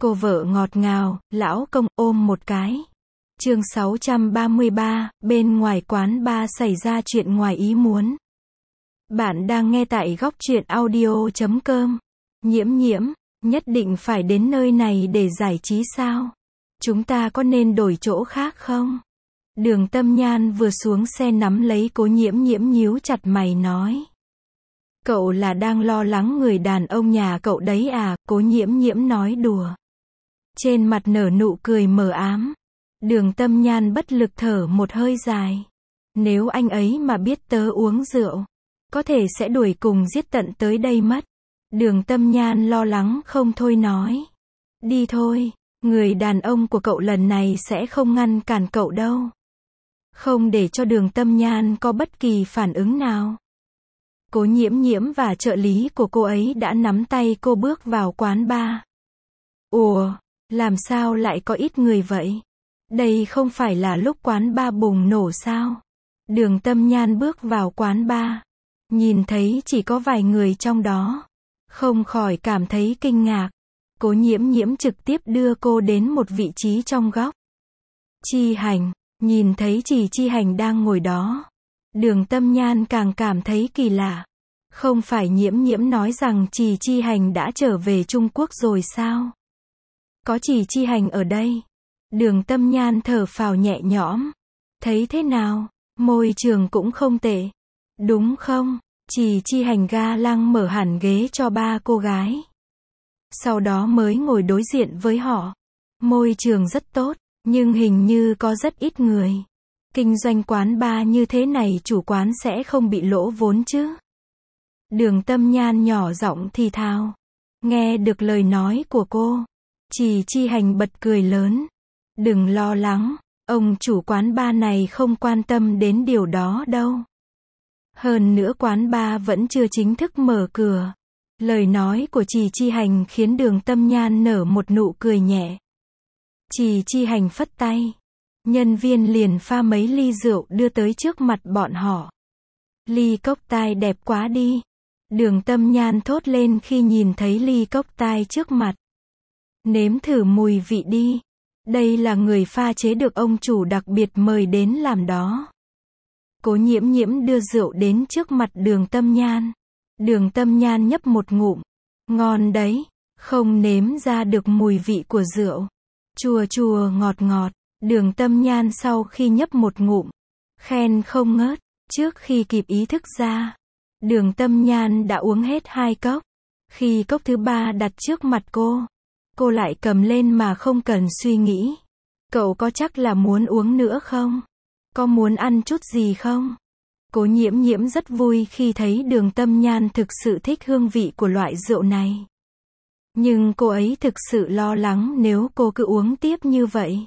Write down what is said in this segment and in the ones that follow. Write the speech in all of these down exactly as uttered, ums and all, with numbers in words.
Cô vợ ngọt ngào, lão công ôm một cái. Chương sáu trăm ba mươi ba, bên ngoài quán bar xảy ra chuyện ngoài ý muốn. Bạn đang nghe tại góc truyện audio chấm com. Nhiễm nhiễm, nhất định phải đến nơi này để giải trí sao? Chúng ta có nên đổi chỗ khác không? Đường Tâm Nhan vừa xuống xe nắm lấy Cố Nhiễm Nhiễm nhíu chặt mày nói. Cậu là đang lo lắng người đàn ông nhà cậu đấy à? Cố Nhiễm Nhiễm nói đùa. Trên mặt nở nụ cười mờ ám. Đường Tâm Nhan bất lực thở một hơi dài. Nếu anh ấy mà biết tớ uống rượu, có thể sẽ đuổi cùng giết tận tới đây mất. Đường Tâm Nhan lo lắng không thôi nói. Đi thôi, người đàn ông của cậu lần này sẽ không ngăn cản cậu đâu. Không để cho Đường Tâm Nhan có bất kỳ phản ứng nào. Cố Nhiễm Nhiễm và trợ lý của cô ấy đã nắm tay cô bước vào quán bar. Ủa, làm sao lại có ít người vậy? Đây không phải là lúc quán bar bùng nổ sao? Đường Tâm Nhan bước vào quán bar, nhìn thấy chỉ có vài người trong đó, không khỏi cảm thấy kinh ngạc. Cố Nhiễm Nhiễm trực tiếp đưa cô đến một vị trí trong góc. Chi Hành, nhìn thấy Trì Chi Hành đang ngồi đó, Đường Tâm Nhan càng cảm thấy kỳ lạ. Không phải Nhiễm Nhiễm nói rằng Trì Chi Hành đã trở về Trung Quốc rồi sao? Có Trì Chi Hành ở đây. Đường Tâm Nhan thở phào nhẹ nhõm. Thấy thế nào? Môi trường cũng không tệ. Đúng không? Trì Chi Hành ga lăng mở hẳn ghế cho ba cô gái. Sau đó mới ngồi đối diện với họ. Môi trường rất tốt, nhưng hình như có rất ít người. Kinh doanh quán bar như thế này chủ quán sẽ không bị lỗ vốn chứ? Đường Tâm Nhan nhỏ giọng thì thào. Nghe được lời nói của cô, Trì Chi Hành bật cười lớn. Đừng lo lắng, ông chủ quán bar này không quan tâm đến điều đó đâu. Hơn nữa quán bar vẫn chưa chính thức mở cửa. Lời nói của Trì Chi Hành khiến Đường Tâm Nhan nở một nụ cười nhẹ. Trì Chi Hành phất tay. Nhân viên liền pha mấy ly rượu đưa tới trước mặt bọn họ. Ly cốc tai đẹp quá đi. Đường Tâm Nhan thốt lên khi nhìn thấy ly cốc tai trước mặt. Nếm thử mùi vị đi. Đây là người pha chế được ông chủ đặc biệt mời đến làm đó. Cố Nhiễm Nhiễm đưa rượu đến trước mặt Đường Tâm Nhan. Đường Tâm Nhan nhấp một ngụm. Ngon đấy, không nếm ra được mùi vị của rượu. Chua chua ngọt ngọt. Đường Tâm Nhan sau khi nhấp một ngụm, khen không ngớt. Trước khi kịp ý thức ra, Đường Tâm Nhan đã uống hết hai cốc. Khi cốc thứ ba đặt trước mặt cô, cô lại cầm lên mà không cần suy nghĩ. Cậu có chắc là muốn uống nữa không? Có muốn ăn chút gì không? Cố Nhiễm Nhiễm rất vui khi thấy Đường Tâm Nhan thực sự thích hương vị của loại rượu này. Nhưng cô ấy thực sự lo lắng nếu cô cứ uống tiếp như vậy,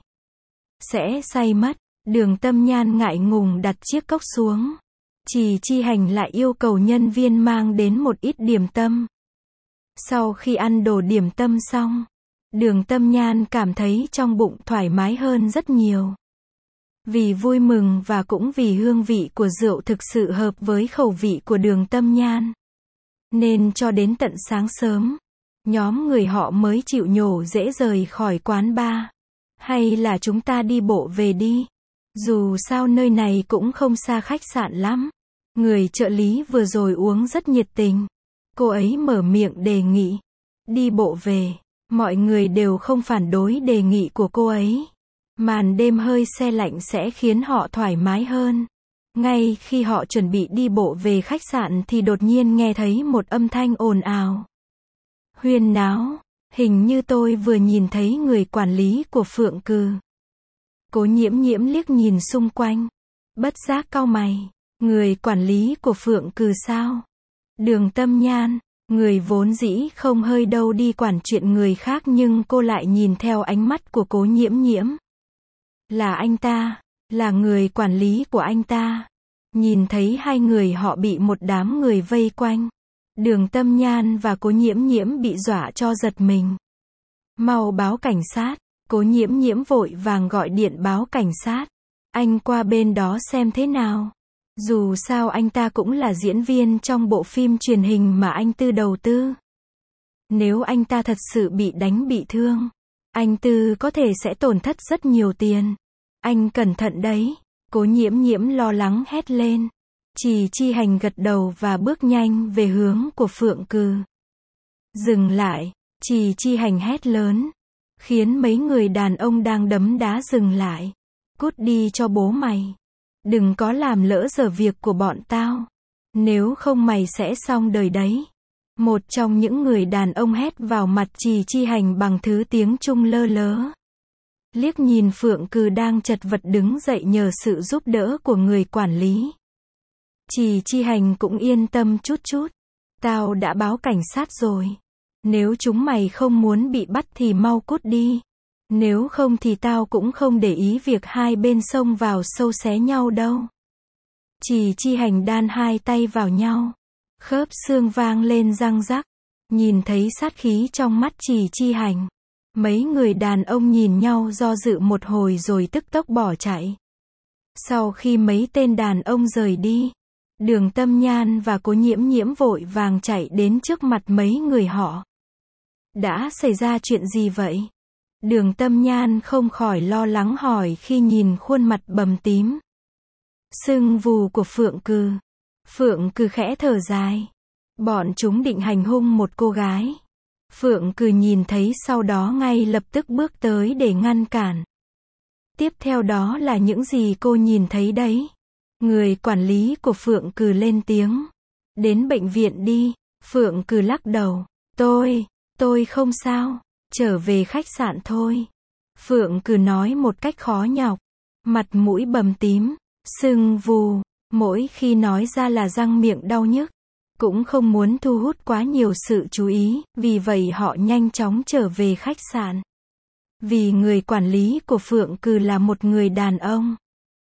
sẽ say mất. Đường Tâm Nhan ngại ngùng đặt chiếc cốc xuống. Trì Chi Hành lại yêu cầu nhân viên mang đến một ít điểm tâm. Sau khi ăn đồ điểm tâm xong, Đường Tâm Nhan cảm thấy trong bụng thoải mái hơn rất nhiều. Vì vui mừng và cũng vì hương vị của rượu thực sự hợp với khẩu vị của Đường Tâm Nhan, nên cho đến tận sáng sớm, nhóm người họ mới chịu nhổ dễ rời khỏi quán bar. Hay là chúng ta đi bộ về đi? Dù sao nơi này cũng không xa khách sạn lắm. Người trợ lý vừa rồi uống rất nhiệt tình. Cô ấy mở miệng đề nghị. Đi bộ về. Mọi người đều không phản đối đề nghị của cô ấy. Màn đêm hơi se lạnh sẽ khiến họ thoải mái hơn. Ngay khi họ chuẩn bị đi bộ về khách sạn thì đột nhiên nghe thấy một âm thanh ồn ào. Huyên náo. Hình như tôi vừa nhìn thấy người quản lý của Phượng Cừ. Cố Nhiễm Nhiễm liếc nhìn xung quanh, bất giác cau mày. Người quản lý của Phượng Cừ sao? Đường Tâm Nhan, người vốn dĩ không hơi đâu đi quản chuyện người khác nhưng cô lại nhìn theo ánh mắt của Cố Nhiễm Nhiễm. Là anh ta, là người quản lý của anh ta. Nhìn thấy hai người họ bị một đám người vây quanh. Đường Tâm Nhan và Cố Nhiễm Nhiễm bị dọa cho giật mình. Mau báo cảnh sát. Cố Nhiễm Nhiễm vội vàng gọi điện báo cảnh sát. Anh qua bên đó xem thế nào. Dù sao anh ta cũng là diễn viên trong bộ phim truyền hình mà anh Tư đầu tư. Nếu anh ta thật sự bị đánh bị thương, Anh Tư có thể sẽ tổn thất rất nhiều tiền. Anh cẩn thận đấy. Cố Nhiễm Nhiễm lo lắng hét lên. Trì Chi Hành gật đầu và bước nhanh về hướng của Phượng Cừ. Dừng lại, Trì Chi Hành hét lớn, khiến mấy người đàn ông đang đấm đá dừng lại. Cút đi cho bố mày. Đừng có làm lỡ giờ việc của bọn tao. Nếu không mày sẽ xong đời đấy. Một trong những người đàn ông hét vào mặt Trì Chi Hành bằng thứ tiếng Trung lơ lớ. Liếc nhìn Phượng Cừ đang chật vật đứng dậy nhờ sự giúp đỡ của người quản lý. Trì Chi Hành cũng yên tâm chút chút. Tao đã báo cảnh sát rồi. Nếu chúng mày không muốn bị bắt thì mau cút đi. Nếu không thì tao cũng không để ý việc hai bên xông vào sâu xé nhau đâu. Trì Chi Hành đan hai tay vào nhau. Khớp xương vang lên răng rắc. Nhìn thấy sát khí trong mắt Trì Chi Hành. Mấy người đàn ông nhìn nhau do dự một hồi rồi tức tốc bỏ chạy. Sau khi mấy tên đàn ông rời đi, Đường Tâm Nhan và Cố Nhiễm Nhiễm vội vàng chạy đến trước mặt mấy người họ. Đã xảy ra chuyện gì vậy? Đường Tâm Nhan không khỏi lo lắng hỏi khi nhìn khuôn mặt bầm tím, sưng vù của Phượng Cừ. Phượng Cừ khẽ thở dài. Bọn chúng định hành hung một cô gái. Phượng Cừ nhìn thấy sau đó ngay lập tức bước tới để ngăn cản. Tiếp theo đó là những gì cô nhìn thấy đấy. Người quản lý của Phượng Cừ lên tiếng. Đến bệnh viện đi. Phượng Cừ lắc đầu. Tôi, tôi không sao. Trở về khách sạn thôi. Phượng Cừ nói một cách khó nhọc. Mặt mũi bầm tím, sưng vù. Mỗi khi nói ra là răng miệng đau nhức. Cũng không muốn thu hút quá nhiều sự chú ý, vì vậy họ nhanh chóng trở về khách sạn. Vì người quản lý của Phượng Cừ là một người đàn ông,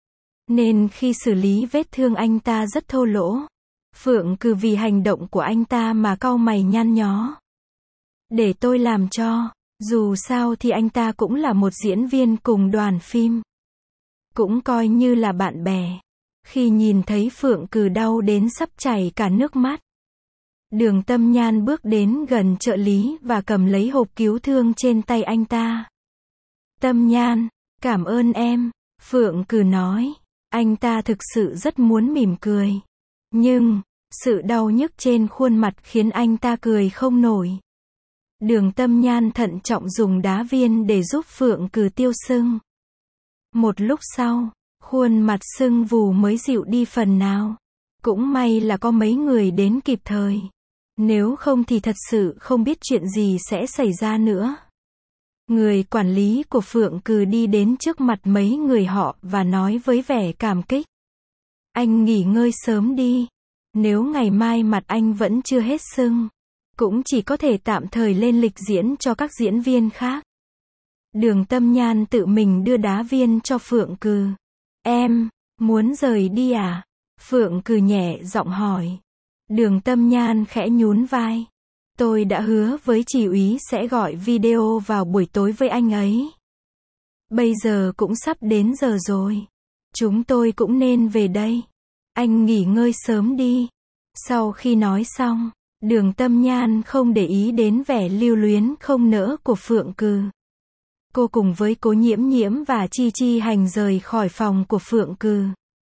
nên khi xử lý vết thương anh ta rất thô lỗ. Phượng Cừ vì hành động của anh ta mà cau mày nhăn nhó. Để tôi làm cho, dù sao thì anh ta cũng là một diễn viên cùng đoàn phim. Cũng coi như là bạn bè. Khi nhìn thấy Phượng Cừ đau đến sắp chảy cả nước mắt, Đường Tâm Nhan bước đến gần trợ lý và cầm lấy hộp cứu thương trên tay anh ta. Tâm Nhan, cảm ơn em, Phượng Cừ nói. Anh ta thực sự rất muốn mỉm cười. Nhưng, sự đau nhức trên khuôn mặt khiến anh ta cười không nổi. Đường Tâm Nhan thận trọng dùng đá viên để giúp Phượng Cừ tiêu sưng. Một lúc sau, khuôn mặt sưng vù mới dịu đi phần nào. Cũng may là có mấy người đến kịp thời. Nếu không thì thật sự không biết chuyện gì sẽ xảy ra nữa. Người quản lý của Phượng Cừ đi đến trước mặt mấy người họ và nói với vẻ cảm kích. Anh nghỉ ngơi sớm đi. Nếu ngày mai mặt anh vẫn chưa hết sưng, cũng chỉ có thể tạm thời lên lịch diễn cho các diễn viên khác. Đường Tâm Nhan tự mình đưa đá viên cho Phượng Cừ. Em, muốn rời đi à? Phượng Cừ nhẹ giọng hỏi. Đường Tâm Nhan khẽ nhún vai. Tôi đã hứa với chị úy sẽ gọi video vào buổi tối với anh ấy. Bây giờ cũng sắp đến giờ rồi. Chúng tôi cũng nên về đây. Anh nghỉ ngơi sớm đi. Sau khi nói xong, Đường Tâm Nhan không để ý đến vẻ lưu luyến không nỡ của Phượng Cừ. Cô cùng với Cố Nhiễm Nhiễm và Chi Chi Hành rời khỏi phòng của Phượng Cừ.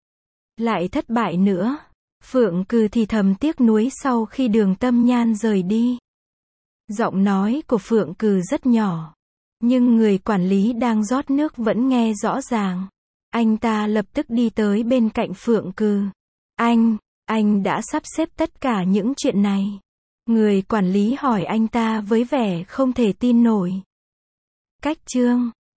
Lại thất bại nữa. Phượng Cừ thì thầm tiếc nuối sau khi Đường Tâm Nhan rời đi. Giọng nói của Phượng Cừ rất nhỏ, nhưng người quản lý đang rót nước vẫn nghe rõ ràng. Anh ta lập tức đi tới bên cạnh Phượng Cừ. Anh, anh đã sắp xếp tất cả những chuyện này. Người quản lý hỏi anh ta với vẻ không thể tin nổi. Cách chương